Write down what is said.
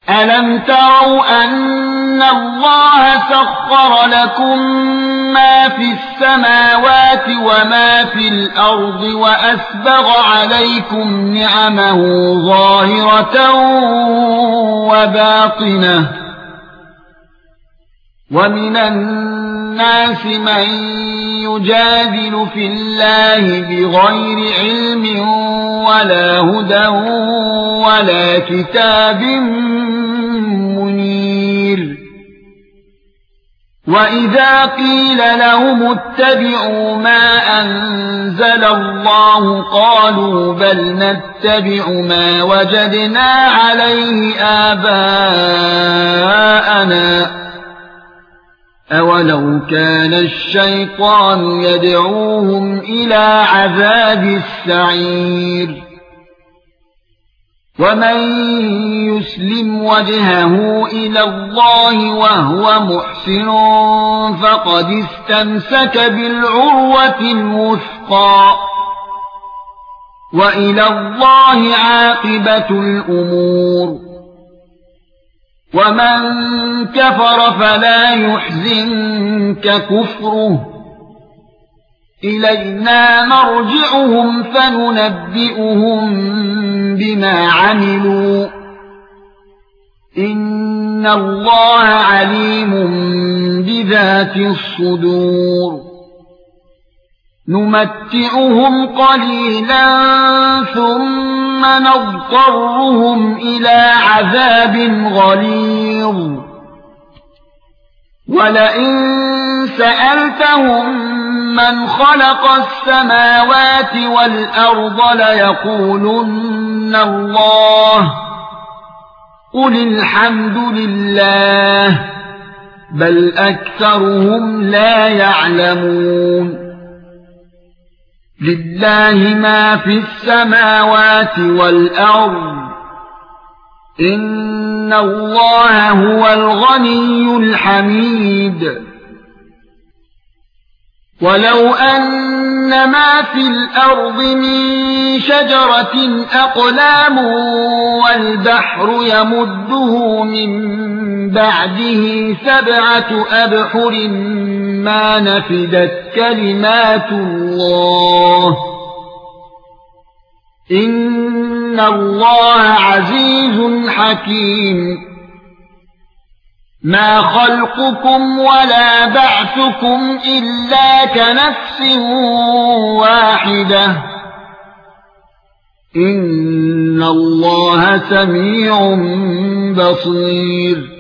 أَلَمْ تَرَوْا أَنَّ اللَّهَ سَخَّرَ لَكُم مَّا فِي السَّمَاوَاتِ وَمَا فِي الْأَرْضِ وَأَسْبَغَ عَلَيْكُمْ نِعَمَهُ ظَاهِرَةً وَبَاطِنَةً وَمِنَ النَّاسِ مَن يُجَادِلُ فِي اللَّهِ بِغَيْرِ عِلْمٍ وَلَا هُدًى وَلَا كِتَابٍ مُنِيرٍ وَإِذَا قِيلَ لَهُمُ اتَّبِعُوا مَا أَنزَلَ اللَّهُ قَالُوا بَلْ نَتَّبِعُ مَا وَجَدْنَا عَلَيْهِ آبَاءَنَا أَوَلَوْ كَانَ الشَّيْطَانُ يَدْعُوهُمْ إِلَى عَذَابِ السَّعِيرِ وَمَن يُسْلِمْ وَجْهَهُ إِلَى اللَّهِ وَهُوَ مُحْسِنٌ فَقَدِ اسْتَمْسَكَ بِالْعُرْوَةِ الْوُثْقَى وَإِلَى اللَّهِ عَاقِبَةُ الْأُمُورِ وَمَن كَفَرَ فَلَا يُحْزِنكَ كُفْرُهُ إِلَيْنَا مَرْجِعُهُمْ فَنُنَبِّئُهُم بِمَا عَمِلُوا إِنَّ اللَّهَ عَلِيمٌ بِذَاتِ الصُّدُورِ نُمَتِّعُهُمْ قَلِيلًا ثُمَّ نَضْطَرُّهُمْ إِلَى عَذَابٍ غَلِيظٍ وَلَئِن سَأَلْتَهُم مَّنْ خَلَقَ السَّمَاوَاتِ وَالْأَرْضَ لَيَقُولُنَّ اللَّهُ قُلِ الْحَمْدُ لِلَّهِ بَلْ أَكْثَرُهُمْ لَا يَعْلَمُونَ لِلَّهِ مَا فِي السَّمَاوَاتِ وَالْأَرْضِ إِنَّ اللَّهَ هُوَ الْغَنِيُّ الْحَمِيدُ وَلَوْ أَنَّ مَا فِي الْأَرْضِ مِن شَجَرَةٍ أَقْلَامٌ وَالْبَحْرُ يَمُدُّهُ مِن بَعْدِهِ 7 أَبْحُرٍ مَا نَفِدَتْ كَلِمَاتُ اللَّهِ إِنَّ اللَّهَ عَزِيزٌ حَكِيمٌ مَا خَلْقُكُمْ وَلَا بَعْثُكُمْ إِلَّا كَنَفْسٍ وَاحِدَةٍ إِنَّ اللَّهَ سَمِيعٌ بَصِيرٌ